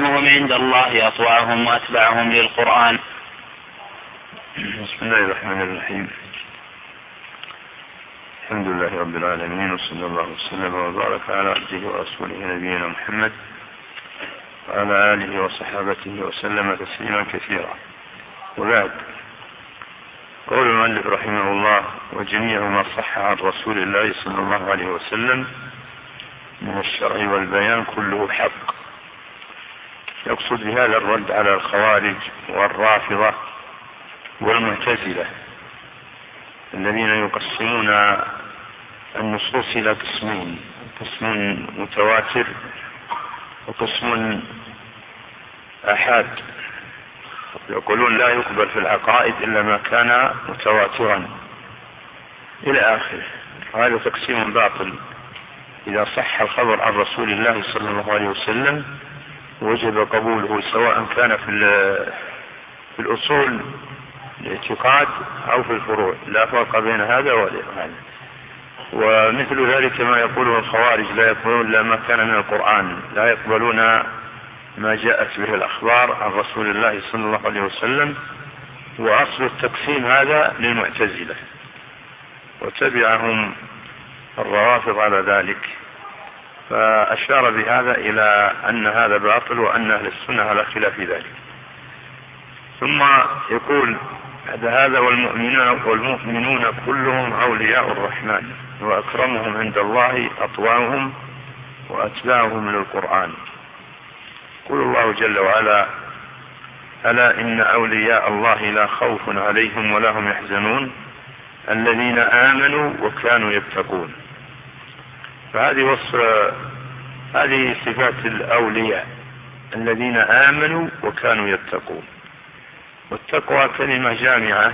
أكرمهم عند الله أطوعهم وأتبعهم للقرآن. بسم الله الرحمن الرحيم. الحمد لله رب العالمين، وصلى الله وسلم وبارك على عبده ورسوله نبينا محمد وعلى آله وصحابته وسلم تسليما كثيرا. وبعد، قول المؤلف رحمه الله: وجميع ما صح عن رسول الله صلى الله عليه وسلم من الشرع والبيان كله حق. يقصد بهذا الرد على الخوارج والرافضة والمعتزلة الذين يقسمون النصوص إلى قسمين: قسم متواتر وقسم آحاد. يقولون لا يقبل في العقائد إلا ما كان متواترا إلى آخره. هذا تقسيم باطل. إذا صح الخبر عن رسول الله صلى الله عليه وسلم وجب قبوله، سواء كان في الأصول الاعتقاد أو في الفروع، لا فرق بين هذا وهذا. ومثل ذلك ما يقوله الخوارج: لا يقبلون إلا ما كان من القرآن، لا يقبلون ما جاءت به الأخبار عن رسول الله صلى الله عليه وسلم. وأصل التقسيم هذا للمعتزلة، وتبعهم الروافض على ذلك، فأشار بهذا إلى أن هذا باطل وأن أهل السنة على خلاف ذلك. ثم يقول بعد هذا: والمؤمنون كلهم أولياء الرحمن وأكرمهم عند الله أطوعهم وأتباعهم للقرآن. يقول الله جل وعلا: ألا إن أولياء الله لا خوف عليهم ولا هم يحزنون الذين آمنوا وكانوا يتقون. فهذه هذه صفات الأولياء الذين آمنوا وكانوا يتقون. والتقوى كلمة جامعة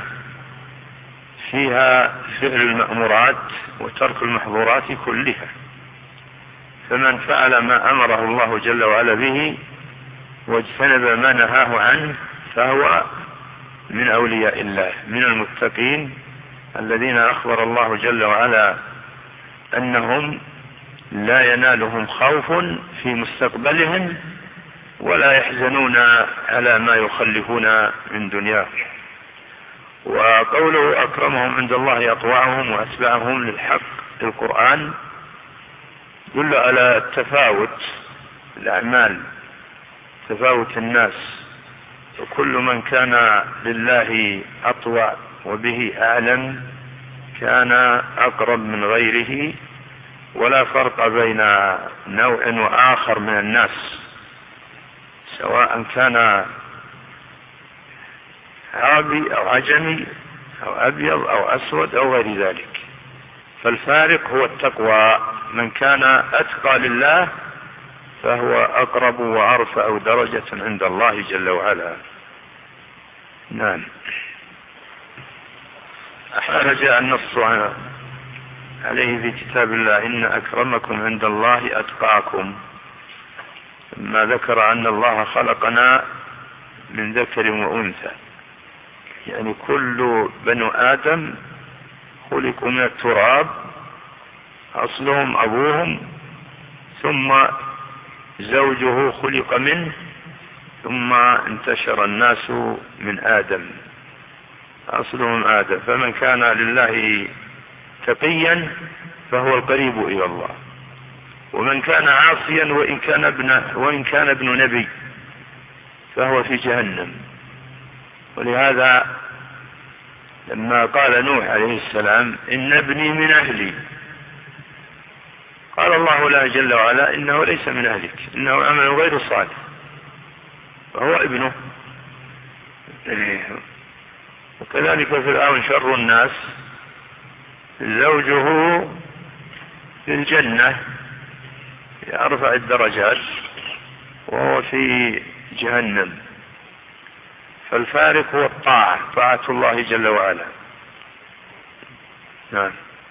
فيها فعل المأمورات وترك المحظورات كلها، فمن فعل ما أمره الله جل وعلا به واجتنب ما نهاه عنه فهو من أولياء الله، من المتقين الذين أخبر الله جل وعلا أنهم لا ينالهم خوف في مستقبلهم ولا يحزنون على ما يخلفون من دنياه. وقوله أكرمهم عند الله أطوعهم وأتبعهم للحق القرآن يدل على التفاوت الأعمال، تفاوت الناس، وكل من كان لله أطوع وبه أعلم كان أقرب من غيره، ولا فرق بين نوع وآخر من الناس، سواء كان عربي أو عجمي أو أبيض أو أسود أو غير ذلك. فالفارق هو التقوى. من كان أتقى لله فهو أقرب وأرفع درجة عند الله جل وعلا. نعم. جاء النص عليه في كتاب الله: إن أكرمكم عند الله أتقاكم، ما ذكر أن الله خلقنا من ذكر وأنثى، يعني كل بنو آدم خلقوا من التراب، أصلهم أبوهم، ثم زوجه خلق منه، ثم انتشر الناس من آدم، أصلهم آدم. فمن كان لله تقيا فهو القريب إلى الله، ومن كان عاصيا وإن كان ابن نبي فهو في جهنم. ولهذا لما قال نوح عليه السلام: إن ابني من أهلي، قال الله له جل وعلا: إنه ليس من أهلك، إنه عمل غير صالح، فهو ابنه. وكذلك فرعون شر الناس، زوجه في الجنة في أرفع الدرجات وهو في جهنم. فالفارق هو الطاعة، طاعة الله جل وعلا. نعم.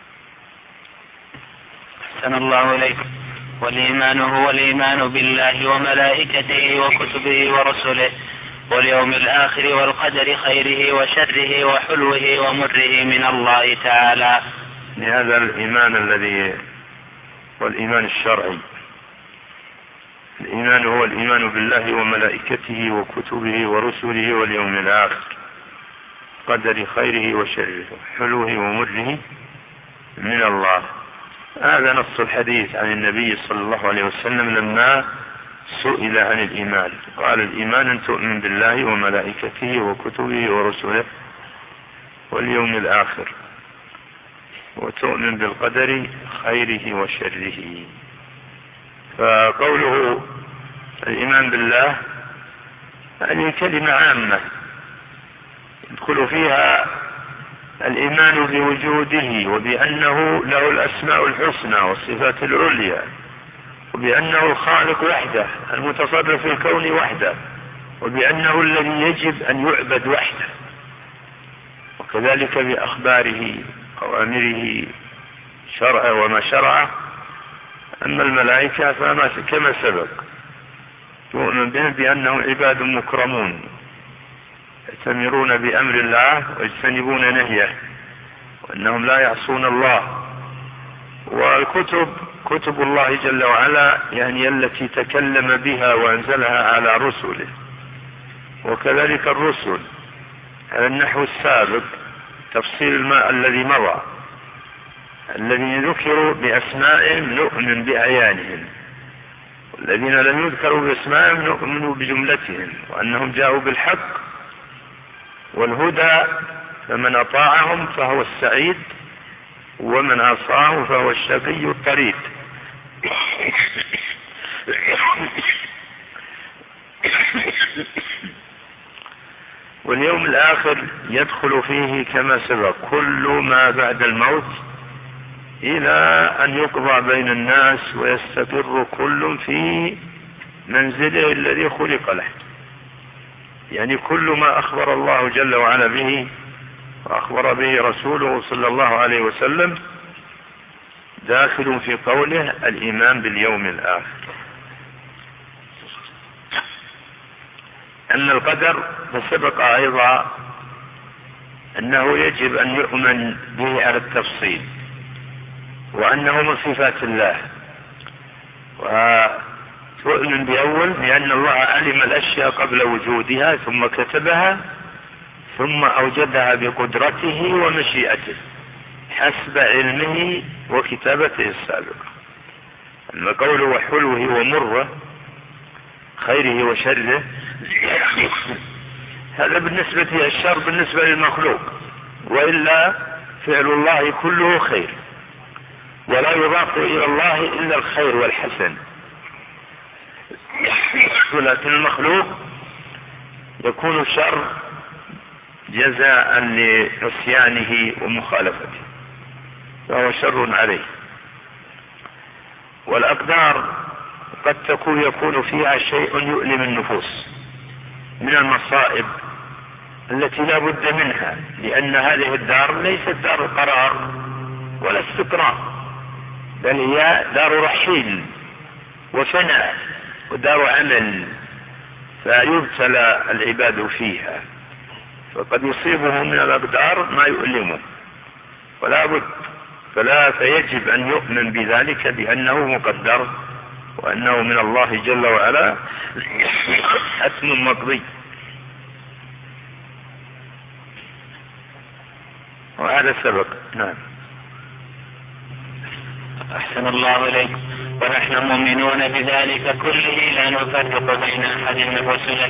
أحسن الله إليكم. والإيمان هو الإيمان بالله وملائكته وكتبه ورسله واليوم الآخر والقدر خيره وشره وحلوه ومره من الله تعالى. هذا الإيمان الذي والإيمان الشرعي. الإيمان هو الإيمان بالله وملائكته وكتبه ورسله واليوم الآخر، قدر خيره وشره حلوه ومره من الله. هذا نص الحديث عن النبي صلى الله عليه وسلم لما سئل عن الإيمان، قال الإيمان أن تؤمن بالله وملائكته وكتبه ورسله واليوم الآخر، وتؤمن بالقدر خيره وشره. فقوله الإيمان بالله هذه كلمة عامة يدخل فيها الإيمان بوجوده وبأنه له الأسماء الحسنى والصفات العليا، وبأنه الخالق وحده المتصرف في الكون وحده، وبأنه الذي يجب أن يعبد وحده، وكذلك بأخباره أوامره شرعه وما شرعه. أما الملائكة فما كما سبق تؤمن بهم بأنهم عباد مكرمون يأتمرون بأمر الله ويجتنبون نهيه، وأنهم لا يعصون الله. والكتب كتب الله جل وعلا يعني التي تكلم بها وأنزلها على رسله، وكذلك الرسل على النحو السابق تفصيل ما الذي مضى، الذين ذكروا بأسمائهم نؤمن بأعيانهم، والذين لم يذكروا بأسمائهم نؤمن بجملتهم، وأنهم جاءوا بالحق والهدى، فمن أطاعهم فهو السعيد ومن عصاهم فهو الشقي الطريد. واليوم الآخر يدخل فيه كما سبق كل ما بعد الموت إلى أن يقضى بين الناس ويستقر كل في منزله الذي خلق له، يعني كل ما أخبر الله جل وعلا به وأخبر به رسوله صلى الله عليه وسلم داخل في قوله الإيمان باليوم الآخر. أما القدر فسبق أيضا أنه يجب أن يؤمن به على التفصيل، وأنه من صفات الله، وتؤمن بأول بأن الله علم الأشياء قبل وجودها ثم كتبها ثم أوجدها بقدرته ومشيئته حسب علمه وكتابته السابقة. أما قوله وحلوه ومره خيره وشره هذا بالنسبة للشر بالنسبة للمخلوق، وإلا فعل الله كله خير، ولا يضاف إلى الله إلا الخير والحسن، ولكن المخلوق يكون شر جزاء لعصيانه ومخالفته فهو شر عليه. والأقدار قد يكون فيها شيء يؤلم النفوس من المصائب التي لا بد منها، لأن هذه الدار ليست دار قرار ولا استقرار، بل هي دار رحيل وفناء ودار عمل، فيبتلى العباد فيها، فقد يصيبه من الأقدار ما يؤلمه ولا بد، فيجب أن يؤمن بذلك بأنه مقدر وأنه من الله جل وعلا حتم مقضي. وهذا سبق. نعم. أحسن الله إليك. ونحن مؤمنون بذلك كله لا نفرق بين أحد من رسله،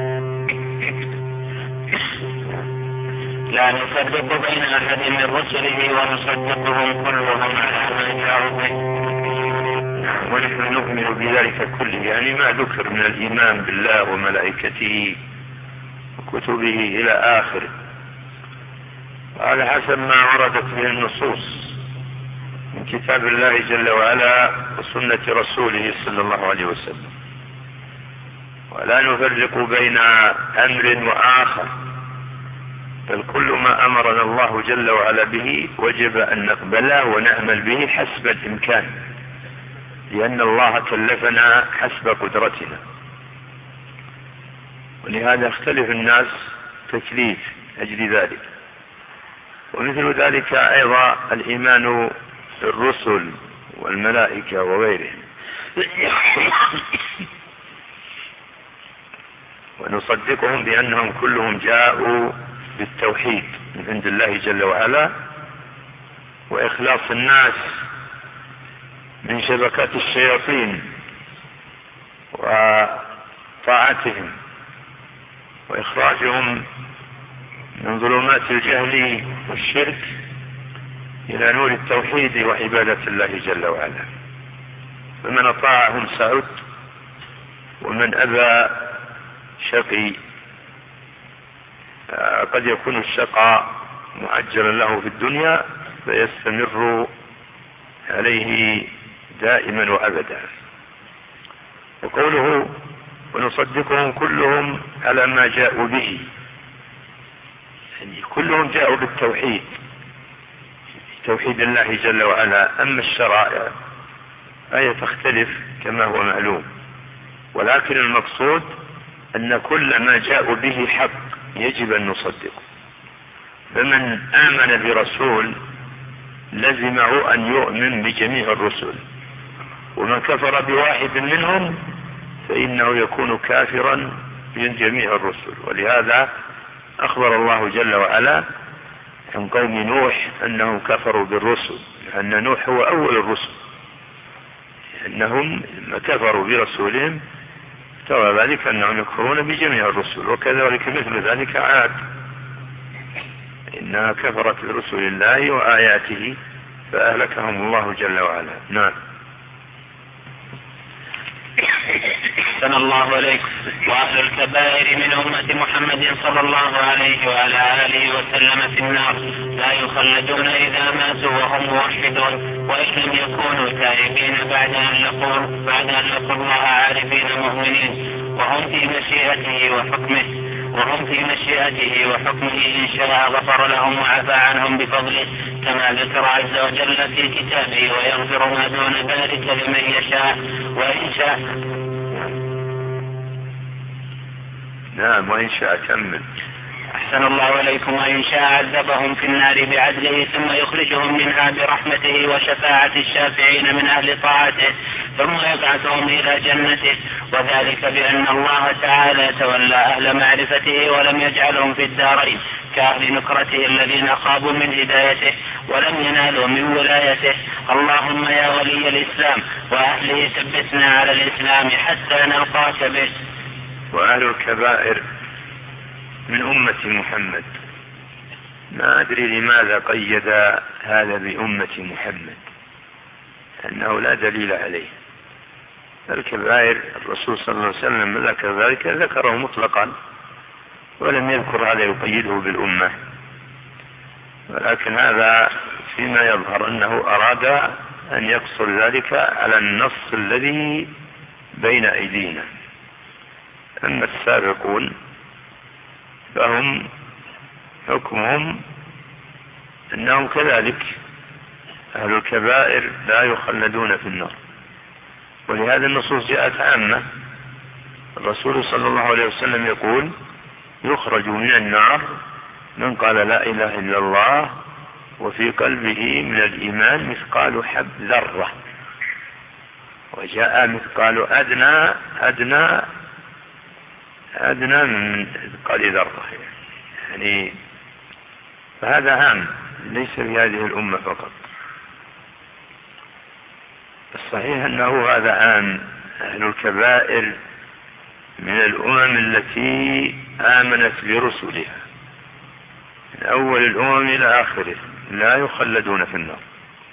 لا نفرق بين أحد من رسله ونصدقهم كلهم على ما جاءوا به. ونحن نؤمن بذلك كله، يعني ما ذكر من الإيمان بالله وملائكته وكتبه إلى آخره، على حسب ما وردت به النصوص من كتاب الله جل وعلا وسنة رسوله صلى الله عليه وسلم، ولا نفرق بين أمر وآخر، بل كل ما أمرنا الله جل وعلا به وجب أن نقبله ونعمل به حسب الإمكان، لأن الله كلفنا حسب قدرتنا، ولهذا اختلف الناس تكليف أجل ذلك. ومثل ذلك أيضا الإيمان بالرسل والملائكة وغيرهم ونصدقهم بأنهم كلهم جاءوا بالتوحيد من عند الله جل وعلا، وإخلاص الناس من شبكات الشياطين وطاعتهم، وإخراجهم من ظلمات الجهل والشرك إلى نور التوحيد وعبادة الله جل وعلا. فمن أطاعهم سعد، ومن أبى شقي. قد يكون الشقاء معجلا له في الدنيا فيستمر عليه دائما وأبدا. وقوله ونصدقهم كلهم على ما جاءوا به، يعني كلهم جاءوا بالتوحيد، توحيد الله جل وعلا. أما الشرائع فهي تختلف كما هو معلوم، ولكن المقصود أن كل ما جاءوا به حق يجب أن نصدقه. فمن آمن برسول لزمه أن يؤمن بجميع الرسل، ومن كفر بواحد منهم فإنه يكون كافرا من جميع الرسل. ولهذا أخبر الله جل وعلا عن قوم نوح أنهم كفروا بالرسل، لأن نوح هو أول الرسل، أنهم كفروا برسولهم ترى ذلك أنهم يكفرون بجميع الرسل. وكذلك مثل ذلك عاد، إنها كفرت برسل الله وآياته فأهلكهم الله جل وعلا. نعم. أحسن الله عليكم. وأهل الكبائر من أمة محمد صلى الله عليه وعلى آله وسلم في النار لا يخلدون إذا ماتوا وهم موحدون، وإن لم يكونوا تائبين بعد أن لقوا الله عارفين مؤمنين، وهم في مشيئته وحكمه إن شاء غفر لهم وعفى عنهم بفضله، كما ذكر عز وجل في كتابه، ويغفر ما دون ذلك لمن يشاء وإن شاء. نعم. وإن شاء كمل. أحسن الله عليكم. وإن شاء عذبهم في النار بعدله ثم يخرجهم منها برحمته وشفاعة الشافعين من أهل طاعته، ثم يبعثهم إلى جنته، وذلك بأن الله تعالى تولى أهل معرفته ولم يجعلهم في الدارين كأهل نكرته الذين خابوا من هدايته ولم ينالوا من ولايته. اللهم يا ولي الإسلام وأهله ثبتنا على الإسلام حتى نلقاك به. وأهل الكبائر من أمة محمد، ما أدري لماذا قيد هذا بأمة محمد، أنه لا دليل عليه. الكبائر الرسول صلى الله عليه وسلم ذكر ذلك، ذكره مطلقا ولم يذكر هذا يقيده بالأمة، ولكن هذا فيما يظهر أنه أراد أن يقصر ذلك على النص الذي بين أيدينا. أما السابقون فهم حكمهم أنهم كذلك أهل الكبائر لا يخلدون في النار، ولهذا النصوص جاءت عامة. الرسول صلى الله عليه وسلم يقول يخرج من النار من قال لا إله إلا الله وفي قلبه من الإيمان مثقال حب ذرة، وجاء مثقال أدنى من مثقال ذرة، يعني فهذا هام ليس في هذه الأمة فقط. الصحيح أنه هذا عام. أهل الكبائر من الأمم التي آمنت برسلها من أول الأمم إلى آخره لا يخلدون في النار،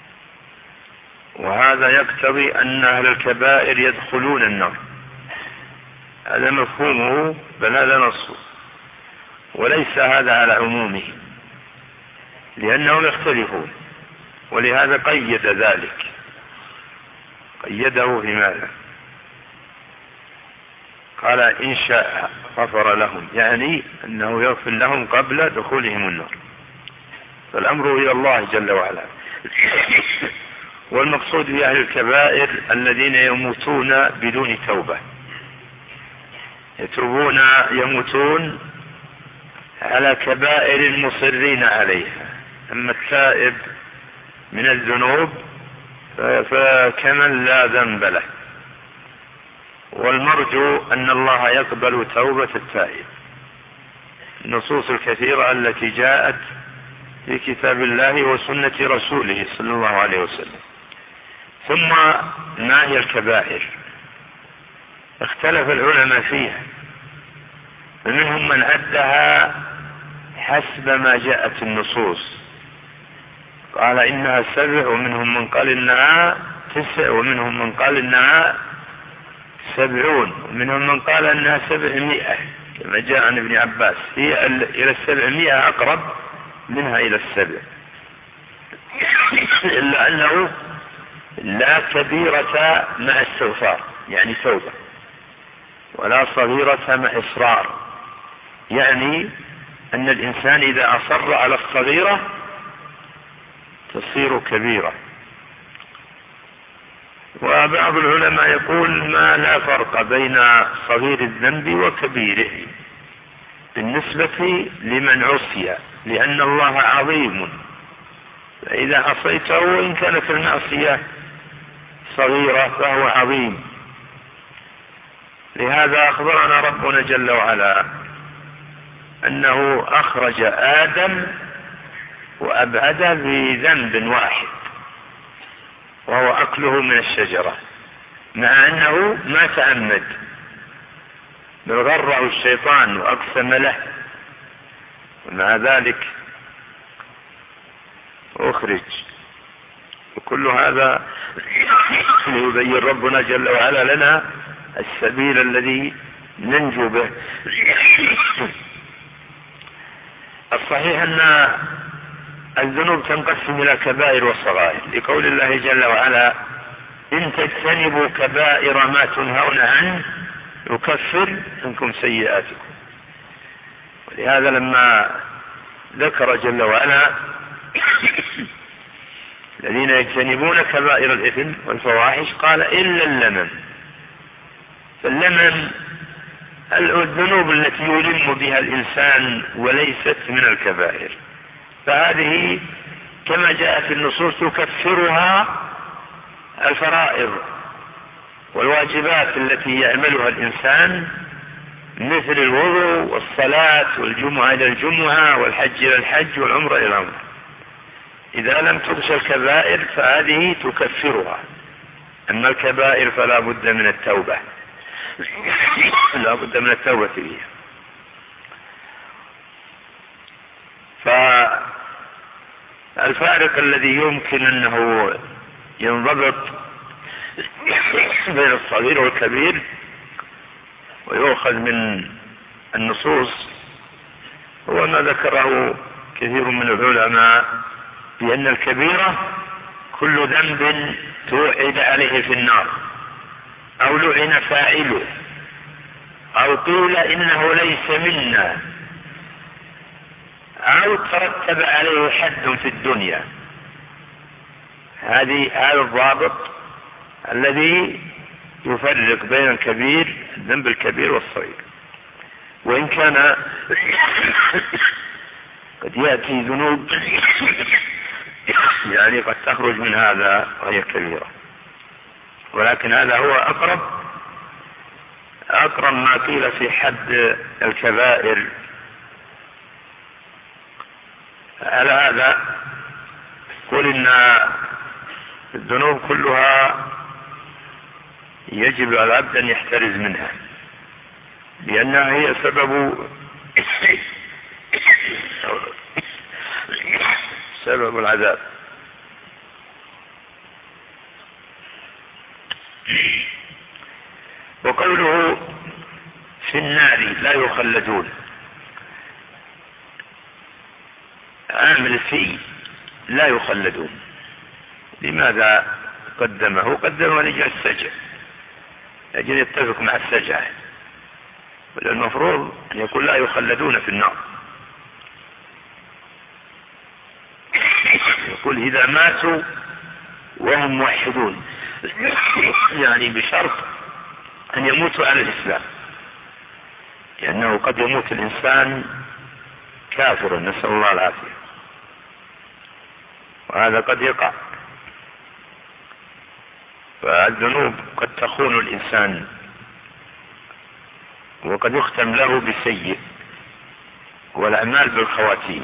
وهذا يقتضي أن أهل الكبائر يدخلون النار، هذا مفهومه بل هذا نصه، وليس هذا على عمومه لأنهم يختلفون، ولهذا قيد ذلك، قيده في ماذا؟ قال إن شاء غفر لهم، يعني أنه يغفر لهم قبل دخولهم النار، فالأمر إلى الله جل وعلا. والمقصود بأهل الكبائر الذين يموتون بدون توبة، يموتون على كبائر مصرين عليها. أما التائب من الذنوب فكمن لا ذنب له، والمرجو أن الله يقبل توبة التائب. النصوص الكثيرة التي جاءت في كتاب الله وسنة رسوله صلى الله عليه وسلم. ثم ما هي الكبائر؟ اختلف العلماء فيها، فمنهم من عدها حسب ما جاءت النصوص، قال إنها 7، ومنهم من قال إنها 9، ومنهم من قال إنها 70، ومنهم من قال إنها 700 كما جاء عن ابن عباس، هي إلى 700 أقرب منها إلى 7، إلا أنه لا كبيرة مع استغفار يعني توبة، ولا صغيرة مع إصرار، يعني أن الإنسان إذا أصر على الصغيرة تصير كبيرة. وبعض العلماء يقول ما لا فرق بين صغير الذنب وكبيره بالنسبة لمن عصي، لأن الله عظيم، فإذا عصيته وإن كانت المعصية صغيرة فهو عظيم. لهذا أخبرنا ربنا جل وعلا أنه أخرج آدم وأبعده بذنب واحد، وهو أكله من الشجرة، مع أنه ما تعمد، بل غره الشيطان وأقسم له، ومع ذلك أخرج. وكل هذا ليبين ربنا جل وعلا لنا السبيل الذي ننجو به. الصحيح أن الذنوب تنقسم إلى كبائر وصغائر، لقول الله جل وعلا إن تجتنبوا كبائر ما تنهون عنه يكفر عنكم سيئاتكم. ولهذا لما ذكر جل وعلا الذين يجتنبون كبائر الإثم والفواحش قال إلا اللمم. فاللمم الذنوب التي يلم بها الإنسان وليست من الكبائر، فهذه كما جاءت في النصوص تكفرها الفرائض والواجبات التي يعملها الإنسان، مثل الوضوء والصلاة والجمعة إلى الجمعة والحج إلى الحج والعمرة إلى العمرة. إذا لم تغش الكبائر فهذه تكفرها، أما الكبائر فلا بد من التوبة، لا بد من التوبة فيها. فالفارق الذي يمكن أنه ينضبط بين الصغير والكبير ويؤخذ من النصوص هو ما ذكره كثير من العلماء، بأن الكبيرة كل ذنب توعد عليه في النار، أو لعن فاعله، أو قيل إنه ليس منا، أو ترتب عليه حد في الدنيا. هذا الضابط الذي يفرق بين الكبير الذنب الكبير والصغير. وإن كان قد يأتي ذنوب يعني قد تخرج من هذا وهي كبيرة، ولكن هذا هو أقرب ما قيل في حد الكبائر. على هذا قل إن الذنوب كلها يجب على العبد أن يحترز منها، لأنها هي سبب العذاب. وقوله في النار لا يخلدون، عامل فيه لا يخلدون. لماذا قدمه؟ قدمه لجل السجع، لأجل يتفق مع السجع، والمفروض أن يقول لا يخلدون في النار. يقول إذا ماتوا وهم موحدون، يعني بشرط أن يموتوا على الإسلام، لأنه قد يموت الإنسان كافرا، نسأل الله العافية، وهذا قد يقع. فالذنوب قد تخون الإنسان وقد يختم له بسيء، والأعمال بالخواتيم.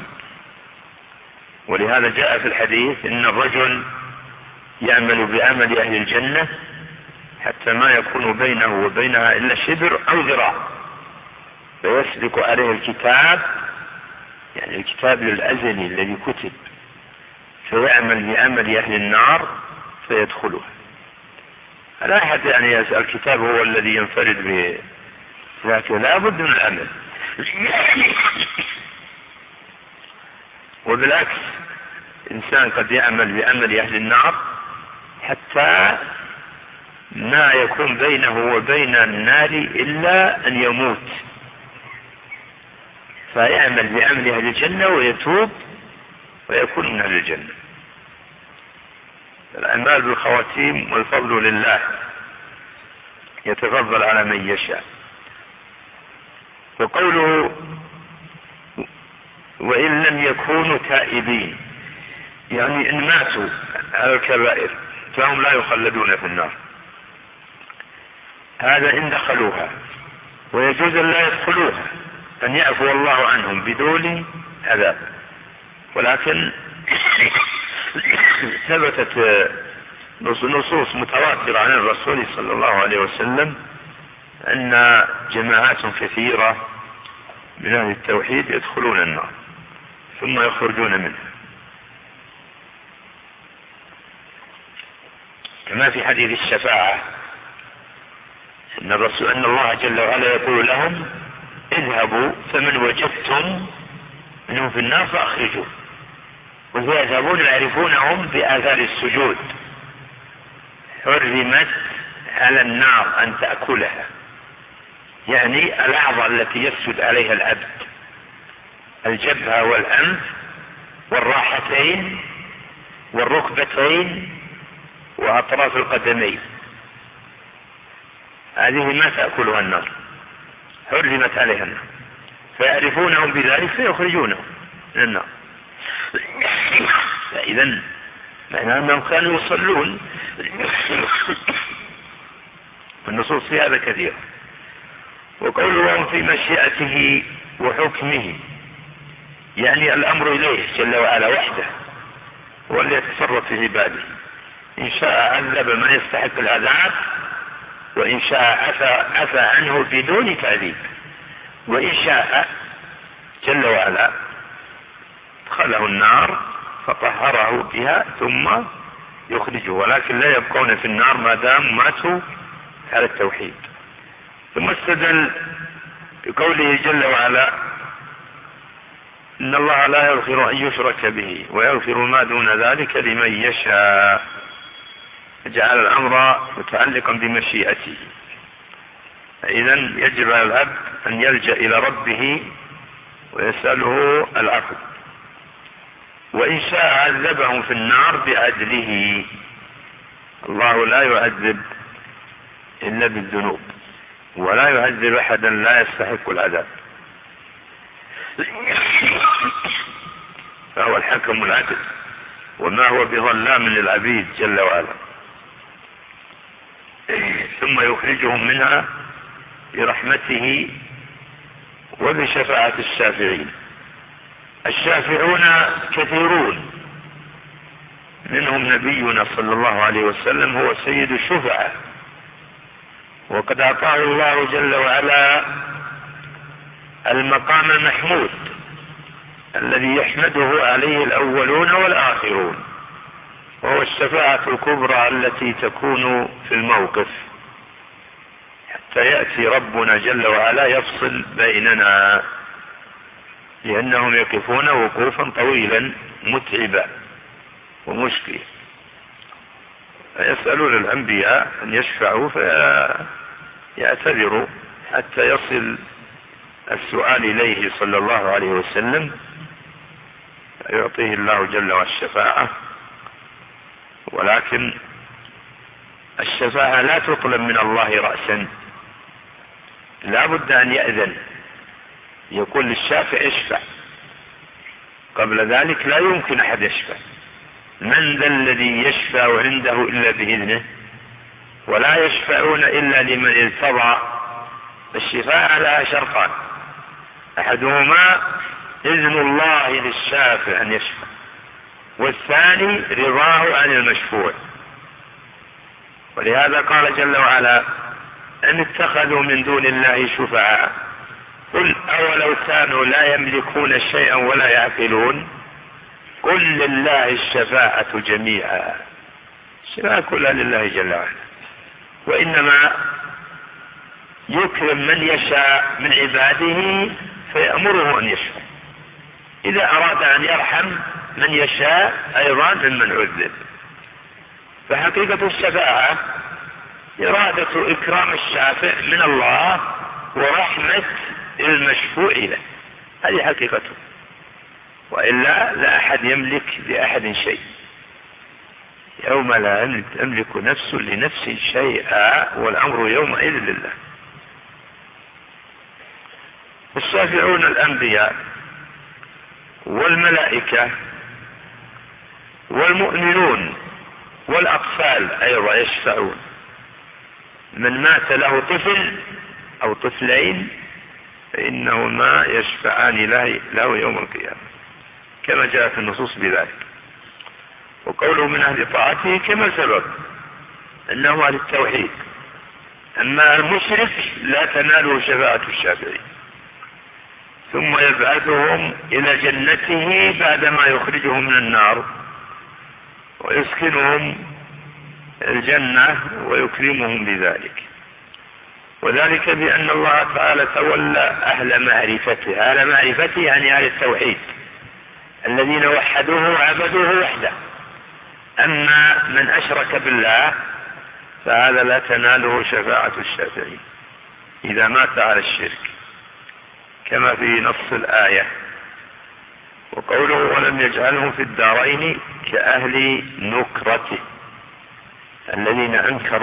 ولهذا جاء في الحديث إن الرجل يعمل بعمل أهل الجنة حتى ما يكون بينه وبينها إلا شبر أو ذراع، فيسبق عليه الكتاب، يعني الكتاب الأزلي الذي كتب، فيعمل بعمل أهل النار فيدخلها. لا أحد يعني يسأل الكتاب هو الذي ينفرد به، لكن لا بد من العمل. وبالعكس إنسان قد يعمل بعمل أهل النار حتى ما يكون بينه وبين النار إلا أن يموت، فيعمل بعمل أهل الجنة ويتوب ويكون من أهل الجنة. الأعمال بالخواتيم، والفضل لله يتفضل على من يشاء. وقوله وإن لم يكونوا تائبين، يعني إن ماتوا على الكبائر فهم لا يخلدون في النار، هذا إن دخلوها، ويجوز أن لا يدخلوها، أن يعفو الله عنهم بدون عذاب. ولكن ثبتت نصوص متواترة عن الرسول صلى الله عليه وسلم أن جماعات كثيرة من أهل التوحيد يدخلون النار ثم يخرجون منها، كما في حديث الشفاعة أن الله جل وعلا يقول لهم اذهبوا فمن وجدتم منهم في النار فأخرجوه، ويذهبون يعرفونهم بآثار السجود، حرمت على النار أن تأكلها، يعني الأعضاء التي يسجد عليها العبد، الجبهة والأنف والراحتين والركبتين وأطراف القدمين، هذه ما تأكلها النار، حرمت عليها النار، فيعرفونهم بذلك فيخرجونهم من النار. فإذا معنى أنهم كانوا يصلون. النصوص في هذا كثير. وقولهم في مشيئته وحكمه، يعني الأمر إليه جل وعلا وحده هو اللي يتصرف في عباده، إن شاء عذب من يستحق العذاب، وإن شاء عفى عنه بدون تعذيب، وإن شاء جل وعلا دخله النار فطهره بها ثم يخرجه، ولكن لا يبقون في النار ما دام ماتوا على التوحيد. ثم استدل بقوله جل وعلا إن الله لا يغفر أن يشرك به ويغفر ما دون ذلك لمن يشاء، جعل الأمر متعلقا بمشيئته. إذا يجب على العبد أن يلجأ إلى ربه ويسأله العفو، وإن شاء عذبهم في النار بعدله، الله لا يعذب إلا بالذنوب، ولا يعذب أحدا لا يستحق العذاب، فهو الحكم العدل، وما هو بظلام للعبيد جل وعلا. ثم يخرجهم منها برحمته وبشفاعة الشافعين. الشافعون كثيرون، منهم نبينا صلى الله عليه وسلم هو سيد الشفعاء، وقد أعطاه الله جل وعلا المقام المحمود الذي يحمده عليه الأولون والآخرون، وهو الشفاعة الكبرى التي تكون في الموقف حتى يأتي ربنا جل وعلا يفصل بيننا، لأنهم يقفون وقوفا طويلا متعبا ومشكلا، فيسألون الأنبياء أن يشفعوا فيعتذروا حتى يصل السؤال إليه صلى الله عليه وسلم، يعطيه الله جل وعلا الشفاعة. ولكن الشفاعة لا تطلب من الله رأسا، لا بد أن يأذن، يقول للشافع اشفع، قبل ذلك لا يمكن أحد يشفع. من ذا الذي يشفع عنده إلا بإذنه، ولا يشفعون إلا لمن ارتضى الشفاعة لها شرطان: أحدهما إذن الله للشافع أن يشفع، والثاني رضاه عن المشفوع. ولهذا قال جل وعلا: أن اتخذوا من دون الله شفعاء قل أولو كانوا لا يملكون شيئا ولا يعقلون قل لله الشفاعة جميعا. الشفاعة كلها لله جل وعلا، وإنما يكرم من يشاء من عباده فيأمره أن يشفع، إذا أراد أن يرحم من يشاء أيضا ممن عذب. فحقيقة الشفاعة إرادة إكرام الشافع من الله ورحمة المشفوع له، هذه حقيقته، وإلا لا أحد يملك لأحد شيء. يوم لا تملك نفس لنفس شيئا والأمر يومئذ لله. الشافعون الأنبياء والملائكة والمؤمنون والأطفال أيضا يشفعون. من مات له طفل أو طفلين فإنهما يشفعان له يوم القيامة كما جاء في النصوص بذلك. وقوله من أهل طاعته كما سبق أنه أهل التوحيد. أما المشرك لا تناله شفاعة الشافعين. ثم يبعثهم إلى جنته بعدما يخرجهم من النار ويسكنهم الجنة ويكرمهم بذلك. وذلك بأن الله تعالى تولى أهل معرفته. أهل معرفته يعني أهل التوحيد الذين وحدوه وعبدوه وحده. أما من أشرك بالله فهذا لا تناله شفاعة الشافعين إذا مات على الشرك كما في نص الآية. وقوله ولم يجعلهم في الدارين كأهل نكرته الذين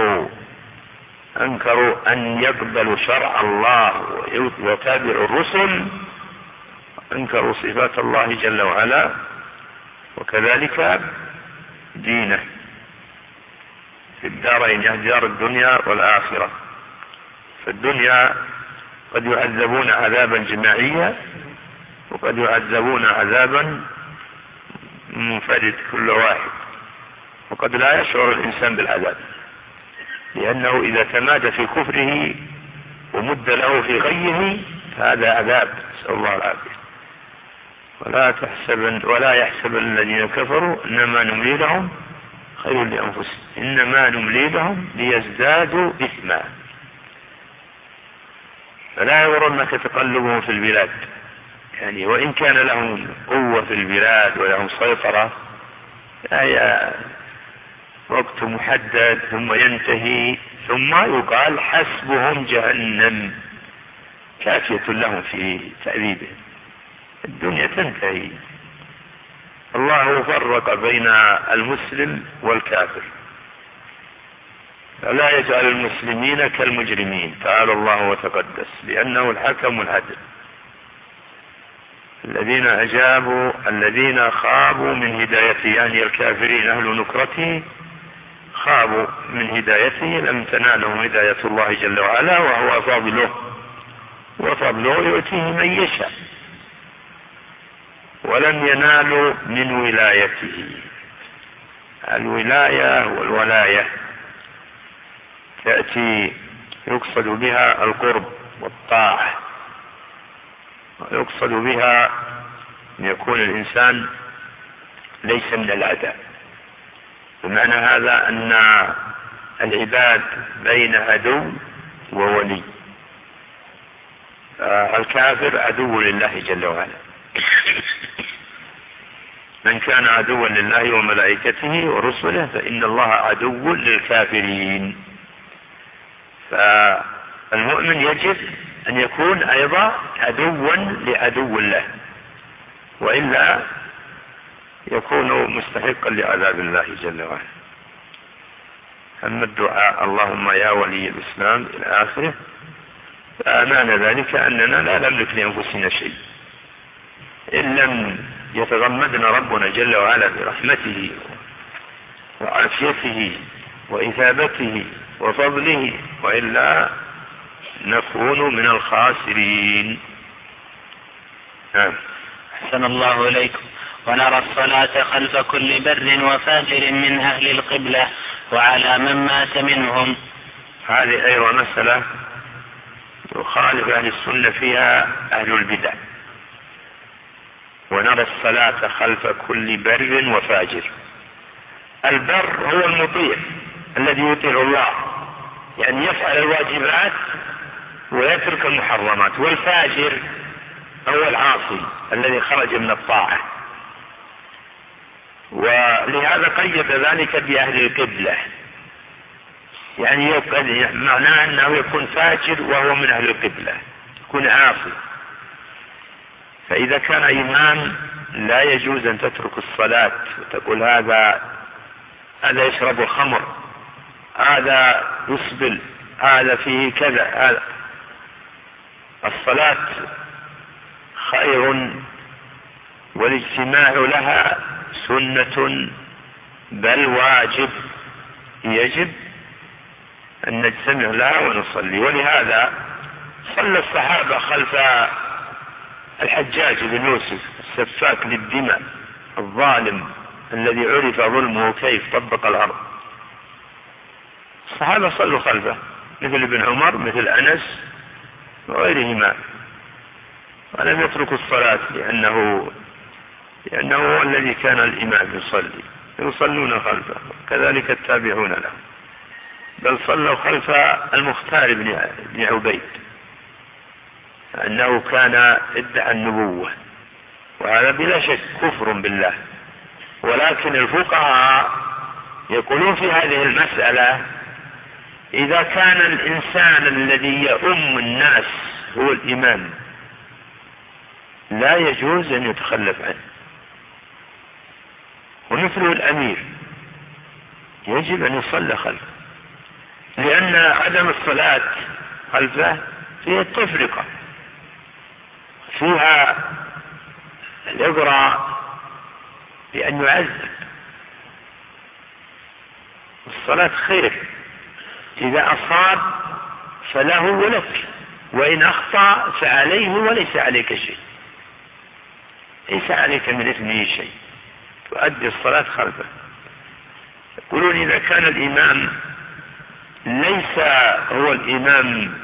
أنكروا أن يقبلوا شرع الله ويتابعوا الرسل، أنكروا صفات الله جل وعلا وكذلك دينه في الدارين، يعني دار الدنيا والآخرة. في الدنيا قد يعذبون عذابا جماعيا وقد يعذبون عذابا منفرد كل واحد، وقد لا يشعر الإنسان بالعذاب لأنه إذا تمادى في كفره ومد له في غيه فهذا عذاب، نسأل الله العافية. ولا يحسب الذين كفروا إنما نملي لهم خير لأنفسهم إنما نملي لهم ليزدادوا إثما. فلا يغرنك تقلبهم في البلاد، يعني وإن كان لهم قوة في البلاد ولهم سيطرة هي وقت محدد ثم ينتهي، ثم يقال حسبهم جهنم كافية لهم في تأديبه. الدنيا تنتهي. الله فرق بين المسلم والكافر فلا يجعل المسلمين كالمجرمين تعالى الله وتقدس، لأنه الحكم العدل. الذين خابوا من هدايته، يعني الكافرين أهل نكرته خابوا من هدايته، لم تنالهم هداية الله جل وعلا وهو وفضله يؤتيه من يشاء، ولم ينالوا من ولايته. الولاية والولاية تأتي يقصد بها القرب والطاعة، ويقصد بها أن يكون الإنسان ليس من الأعداء. بمعنى هذا أن العباد بين عدو وولي. الكافر عدو لله جل وعلا. من كان عدوا لله وملائكته ورسله فإن الله عدو للكافرين. فالمؤمن يجب أن يكون أيضا عدوا لعدو الله، وإلا يكون مستحقا لعذاب الله جل وعلا. أما الدعاء اللهم يا ولي الإسلام إلى آخره فأمعنى ذلك أننا لا نملك لأنفسنا شيء إن لم يتغمدنا ربنا جل وعلا برحمته وعافيته وإثابته وفضله، وإلا نكون من الخاسرين. نعم. أحسن الله إليكم. ونرى الصلاة خلف كل بر وفاجر من أهل القبلة وعلى من مات منهم. هذه أيضا مسألة يخالف أهل السنة فيها أهل البدع. ونرى الصلاة خلف كل بر وفاجر. البر هو المطيع الذي يطيع الله، يعني يفعل الواجبات ويترك المحرمات. والفاجر هو العاصي الذي خرج من الطاعة، ولهذا قيد ذلك بأهل القبلة، يعني معناه أنه يكون فاجر وهو من أهل القبلة، يكون عاصي. فإذا كان إمام لا يجوز أن تترك الصلاة وتقول هذا يشرب الخمر، هذا يسبل، هذا فيه كذا. هذا الصلاة خير والاجتماع لها سنة بل واجب، يجب أن نجتمع لها ونصلي. ولهذا صلى الصحابة خلف الحجاج بن يوسف السفاك للدماء الظالم الذي عرف ظلمه كيف طبق الأرض. الصحابة صلوا خلفه مثل ابن عمر، مثل أنس وغيرهما، ولم يتركوا الصلاة لأنه هو الذي كان الإمام يصلون خلفه، كذلك التابعون له، بل صلوا خلف المختار بن عبيد أنه كان ادعى النبوة، وهذا بلا شك كفر بالله. ولكن الفقهاء يقولون في هذه المسألة إذا كان الإنسان الذي يؤم الناس هو الإمام لا يجوز أن يتخلف عنه، ومثله الأمير يجب أن يصلى خلفه، لأن عدم الصلاة خلفه فيها التفرقة، فيها الإغراء بأن يعذب. الصلاة خير، إذا أصاب فله ولك، وإن أخطأ فعليه وليس عليك شيء، ليس عليك من إثمه شيء، تؤدي الصلاة خلفه. يقولون إذا كان الإمام ليس هو الإمام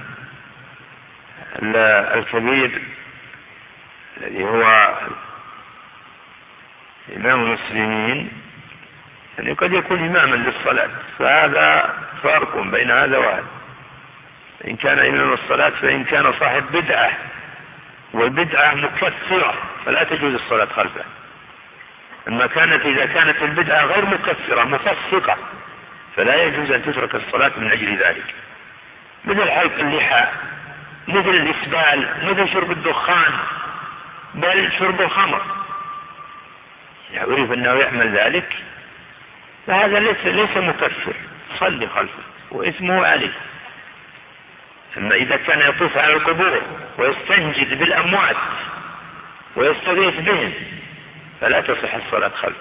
الكبير الذي هو إمام المسلمين، يعني قد يكون إماما للصلاة، فهذا فرق بين هذا وهذا. إن كان إمام الصلاة فإن كان صاحب بدعة، والبدعة مكفرة فلا تجوز الصلاة خلفه. أما إذا كانت البدعة غير مكفرة مفسقة فلا يجوز أن تترك الصلاة من أجل ذلك، مثل حلق اللحى، مثل الإسبال، مثل شرب الدخان، بل شرب الخمر، يعرف أنه يعمل ذلك، فهذا ليس مكفر، صلي خلفه وإثمه عليه. أما إذا كان يطوف على القبور ويستنجد بالأموات ويستغيث بهم فلا تصح الصلاة خلفه.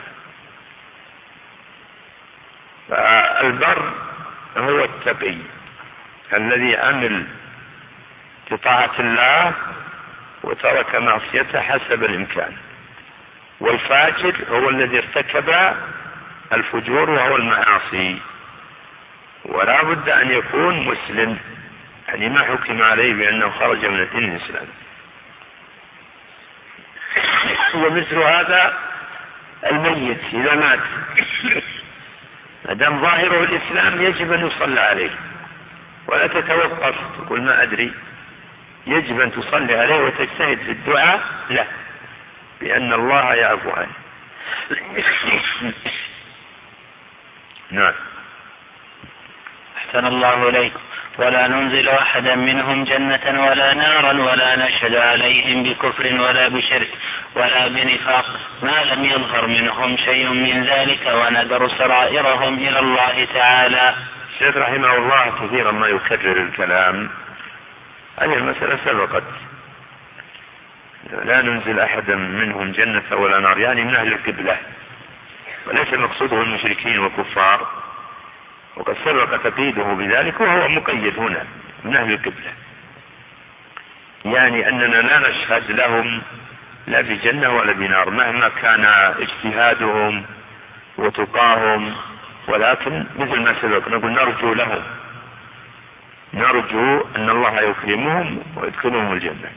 فالبر هو التقي الذي عمل بطاعة الله وترك معصيته حسب الإمكان، والفاجر هو الذي ارتكب الفجور وهو المعاصي، ولا بد أن يكون مسلم، يعني ما حكم عليه بأنه خرج من الدين الإسلامي. ومثل هذا الميت إذا مات مادام ظاهره الإسلام يجب أن يصلى عليه، ولا تتوقف تقول ما أدري، يجب أن تصلي عليه وتجتهد في الدعاء له بأن الله يعفو عنه. نعم. أحسن الله إليكم. ولا ننزل أحدا منهم جنة ولا نارا ولا نشهد عليهم بكفر ولا بشرك ولا بنفاق ما لم يظهر منهم شيء من ذلك، وندر سرائرهم إلى الله تعالى. الشيخ رحمه الله كثيرا ما يكرر الكلام، هذه المسألة سبقت. لا ننزل أحدا منهم جنة ولا نار، يعني من أهل القبلة، وليس مقصوده المشركين والكفار، وقد سبق تقييده بذلك، وهو مقيد هنا من أهل القبلة. يعني أننا لا نشهد لهم لا بجنة ولا بنار مهما كان اجتهادهم وتقاهم، ولكن مثل ما سبق نقول نرجو لهم، نرجو أن الله يكرمهم ويدخلهم الجنة.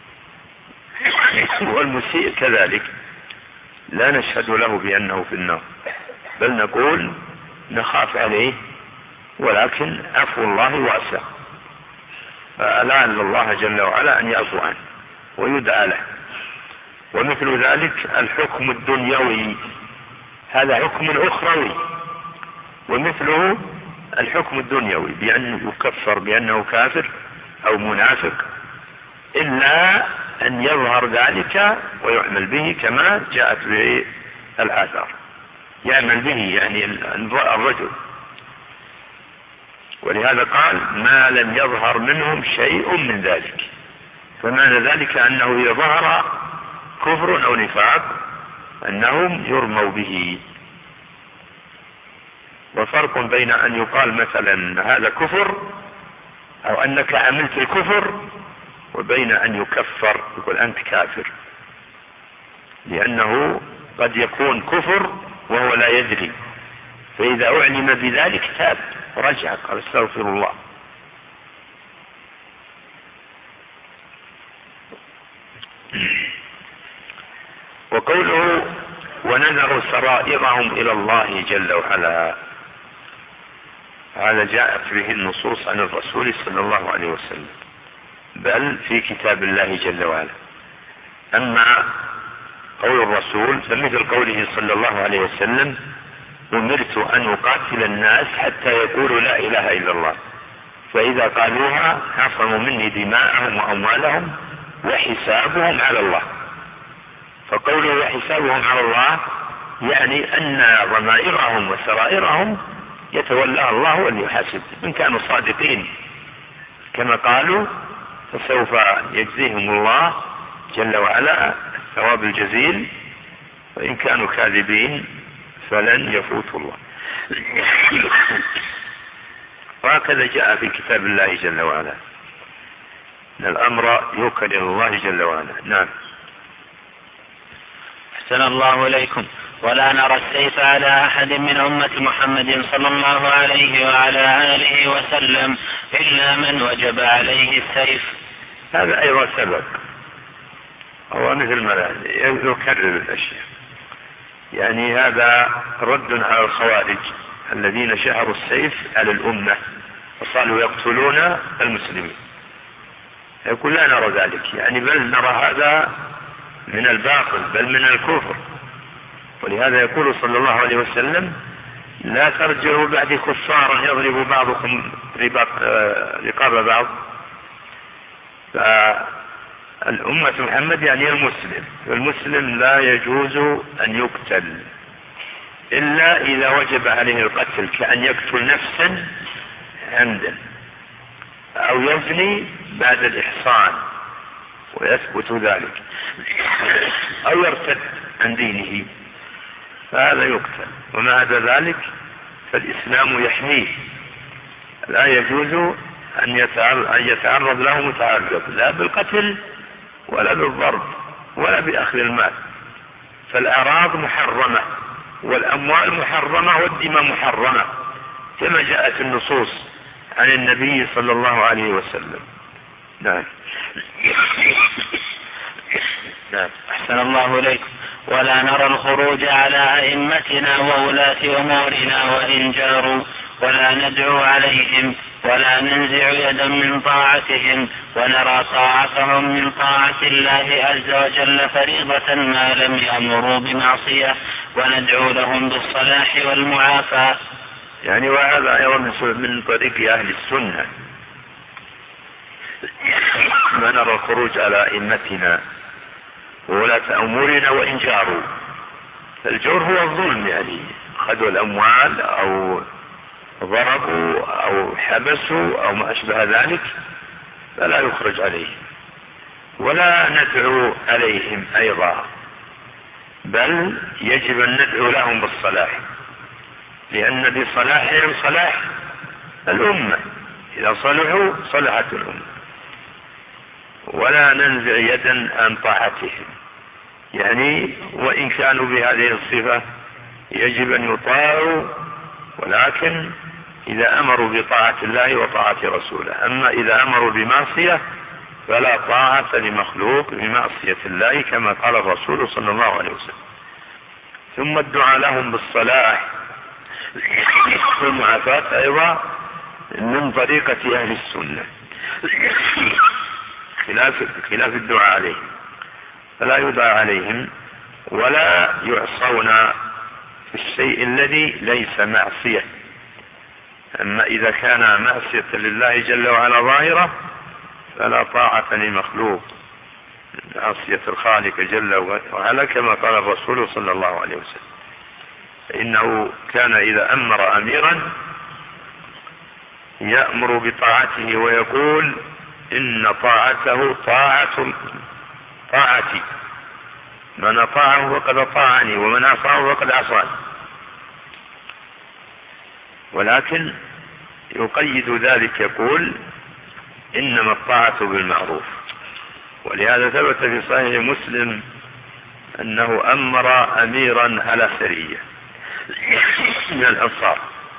والمسيء كذلك لا نشهد له بأنه في النار، بل نقول نخاف عليه، ولكن عفو الله واسع، فلعل الله جل وعلا أن يعفو عنه ويدعى له. ومثل ذلك الحكم الدنيوي هذا حكم أخروي، ومثله الحكم الدنيوي بأن يكفر بأنه كافر أو منافق إلا أن يظهر ذلك ويعمل به كما جاءت به الآثار، يعمل به يعني الرجل. ولهذا قال ما لم يظهر منهم شيء من ذلك، فمعنى ذلك أنه إذا ظهر كفر أو نفاق أنهم يرموا به. وفرق بين أن يقال مثلا هذا كفر أو أنك عملت الكفر، وبين أن يكفر يقول أنت كافر، لأنه قد يكون كفر وهو لا يدري، فإذا أعلم بذلك تاب رجع قال استغفر الله. وقوله ونذر سرائرهم إلى الله جل وعلا، هذا جاءت به النصوص عن الرسول صلى الله عليه وسلم، بل في كتاب الله جل وعلا. أما قول الرسول فمثل قوله صلى الله عليه وسلم أمرت أن أقاتل الناس حتى يقولوا لا إله إلا الله، فإذا قالوها عصموا مني دماءهم وأموالهم وحسابهم على الله. فقوله وحسابهم على الله يعني أن ضمائرهم وسرائرهم يتولى الله وأن يحاسب، إن كانوا صادقين كما قالوا فسوف يجزيهم الله جل وعلا الثواب الجزيل، وإن كانوا كاذبين فلن يفوتوا الله. وهكذا جاء في كتاب الله جل وعلا أن الأمر يوكل إلى الله جل وعلا. نعم. أحسن الله إليكم. ولا نرى السيف على أحد من أمة محمد صلى الله عليه وعلى آله وسلم إلا من وجب عليه السيف. هذا أيضا سبب، هو مثل ما يكرر الأشياء، يعني هذا رد على الخوارج الذين شهروا السيف على الأمة وصاروا يقتلون المسلمين. يقول لا نرى ذلك، يعني بل نرى هذا من الباطل بل من الكفر. ولهذا يقول صلى الله عليه وسلم لا ترجعوا بعد كفارا يضرب بعضكم رقاب بعض. فالأمة محمد يعني المسلم، والمسلم لا يجوز أن يقتل إلا إذا وجب عليه القتل، كأن يقتل نفسا عمدا أو يزني بعد الإحصان ويثبت ذلك، أو يرتد عن دينه، فهذا يقتل. وما عدا ذلك فالإسلام يحميه، لا يجوز أن يتعرض له متعرض لا بالقتل ولا بالضرب ولا بأخذ المال. فالأعراض محرمة والأموال محرمة والدماء محرمة كما جاءت النصوص عن النبي صلى الله عليه وسلم. نعم. نعم. أحسن الله إليكم. ولا نرى الخروج على أئمتنا وولاة أمورنا وإن جاروا، ولا ندعو عليهم ولا ننزع يدا من طاعتهم، ونرى طاعتهم من طاعة الله عز وجل فريضة ما لم يأمروا بمعصية، وندعو لهم بالصلاح والمعافاة. يعني وهذا أيضا من طريق أهل السنة، ما نرى الخروج على أئمتنا وولاة أمورنا وإن جاروا. فالجور هو الظلم، يعني خذوا الأموال أو ضربوا أو حبسوا أو ما أشبه ذلك، فلا يخرج عليه. ولا ندعو عليهم أيضا، بل يجب أن ندعو لهم بالصلاح، لأن بصلاحهم صلاح الأمة، إذا صلحوا صلحت الأمة. ولا ننزع يدا عن طاعتهم، يعني وإن كانوا بهذه الصفة يجب أن يطاعوا، ولكن إذا أمروا بطاعة الله وطاعة رسوله. أما إذا أمروا بمعصية فلا طاعة لمخلوق بمعصية الله، كما قال الرسول صلى الله عليه وسلم. ثم الدعاء لهم بالصلاح والمعافاة أيضا من طريقة أهل السنة، خلاف الدعاء عليهم، فلا يدعى عليهم ولا يعصون في الشيء الذي ليس معصية. أما إذا كان معصية لله جل وعلا ظاهرة فلا طاعة لمخلوق معصية الخالق جل وعلا، كما قال الرسول صلى الله عليه وسلم. إنه كان إذا أمر أميرا يأمر بطاعته ويقول إن طاعته طاعتي، من أطاعه فقد أطاعني ومن عصاه فقد عصاني. ولكن يقيد ذلك يقول إنما الطاعة بالمعروف. ولهذا ثبت في صحيح مسلم أنه أمر أميرا على سرية من الأنصار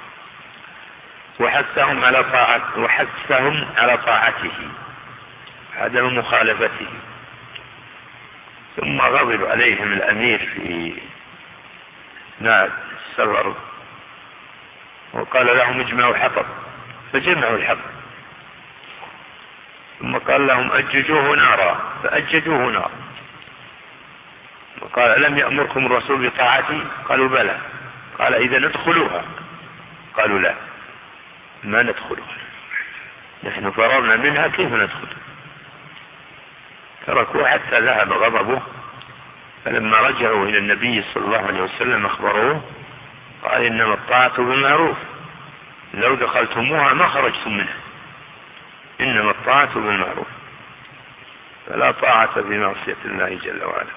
وحثهم على طاعته عدم مخالفته، ثم غضب عليهم الأمير في السفر وقال لهم اجمعوا حطب، فجمعوا الحطب، ثم قال لهم أججوه نارا، فأججوه نارا، وقال ألم يأمركم الرسول بطاعتي؟ قالوا بلى. قال إذا ندخلوها؟ قالوا لا، ما ندخلها، نحن فررنا منها، كيف ندخل؟ تركوه حتى ذهب غضبه. فلما رجعوا إلى النبي صلى الله عليه وسلم أخبروه، قال إنما الطاعة بالمعروف، لو دخلتموها ما خرجتم منها، إنما الطاعة بالمعروف، فلا طاعة بمعصية الله جل وعلا.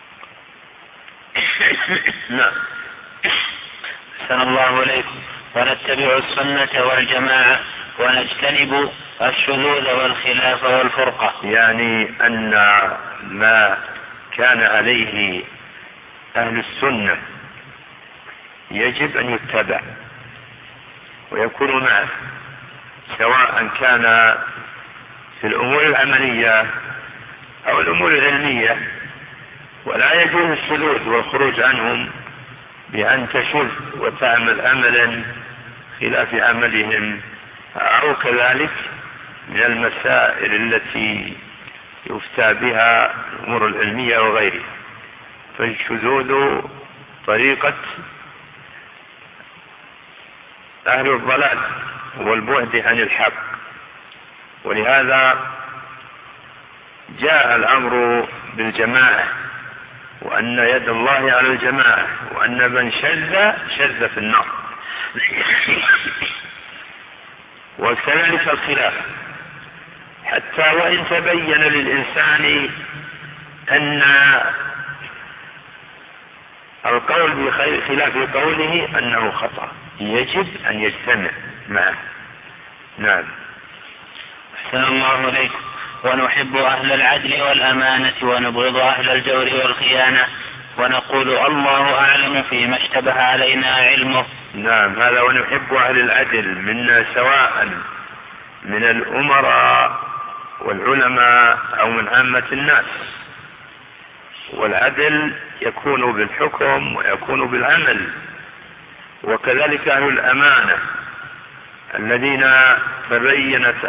نعم. أحسن الله إليكم. ونتبع السنة والجماعة ونجتنب الشذوذ والخلاف والفرقة، يعني أن ما كان عليه أهل السنة يجب أن يتبع ويكون معه، سواء كان في الأمور العملية أو الأمور العلمية. ولا يجوز الشذوذ والخروج عنهم بأن تشذ وتعمل عملا خلاف عملهم، أو كذلك من المسائل التي يفتى بها الأمور العلمية وغيرها. فالشذوذ طريقة أهل الضلال والبعد عن الحق. ولهذا جاء الأمر بالجماعة، وأن يد الله على الجماعة، وأن من شذ في النار. وكذلك الخلاف، حتى وإن تبين للإنسان أن القول بخلاف قوله أنه خطأ، يجب أن يجتمع معه. نعم. أحسن الله إليكم. ونحب أهل العدل والأمانة ونبغض أهل الجور والخيانة، ونقول الله أعلم فيما اشتبه علينا علمه. نعم، هذا ونحب أهل العدل منا، سواء من الأمراء والعلماء أو من عامة الناس. والعدل يكون بالحكم ويكون بالعمل. وكذلك أهل الأمانة الذين تبينت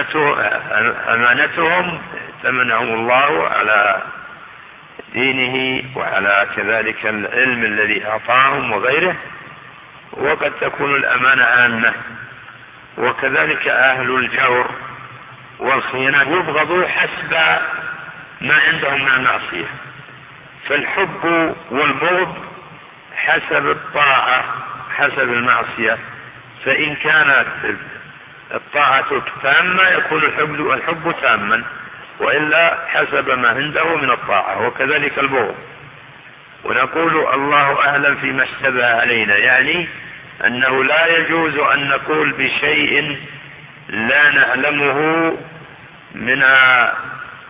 أمانتهم ائتمنهم الله على دينه وعلى كذلك العلم الذي أعطاهم وغيره. وقد تكون الأمانة عامة. وكذلك أهل الجور والخيانة يبغضوا حسب ما عندهم من المعصية. فالحب والبغض حسب الطاعة حسب المعصية. فإن كانت الطاعة تامة يكون الحب تاما، وإلا حسب ما عنده من الطاعة. وكذلك البغض. ونقول الله أعلم فيما اشتبه علينا، يعني أنه لا يجوز أن نقول بشيء لا نعلمه من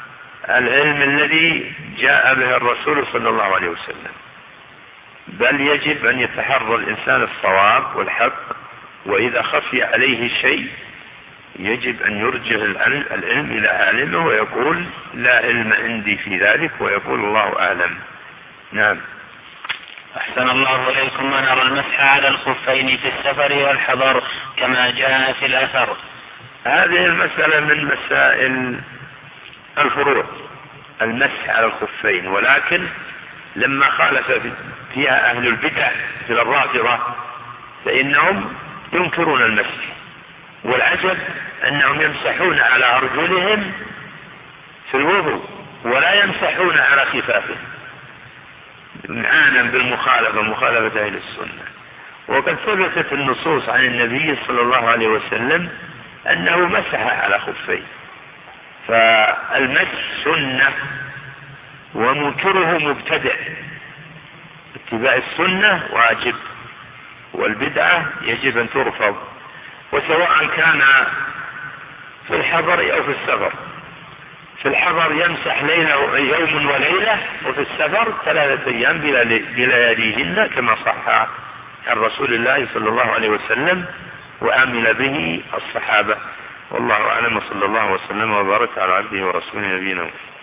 العلم الذي جاء به الرسول صلى الله عليه وسلم، بل يجب أن يتحرى الإنسان الصواب والحق، وإذا خفي عليه شيء يجب أن يرجع العلم إلى عالمه ويقول لا علم عندي في ذلك، ويقول الله أعلم. نعم. أحسن الله إليكم. ونرى المسح على الخفين في السفر والحضر كما جاء في الأثر. هذه المسألة من مسائل الفروع، المسح على الخفين، ولكن لما خالف فيها أهل البدع في الرافضة فإنهم ينكرون المسح، والعجب أنهم يمسحون على أرجلهم في الوضوء ولا يمسحون على خفافهم، معانا بالمخالفة، مخالفة أهل السنة. وقد ثبتت النصوص عن النبي صلى الله عليه وسلم أنه مسح على خفيه، فالمسح سنة ومنكره مبتدع. اتباع السنة واجب، والبدعة يجب أن ترفض، وسواء كان في الحضر أو في السفر. في الحضر يمسح يوم وليلة، وفي السفر 3 أيام بلياليهن كما صح عن رسول الله صلى الله عليه وسلم وآمن به الصحابة. والله أعلم، صلى الله وسلم وبارك على عبده ورسوله نبينا محمد.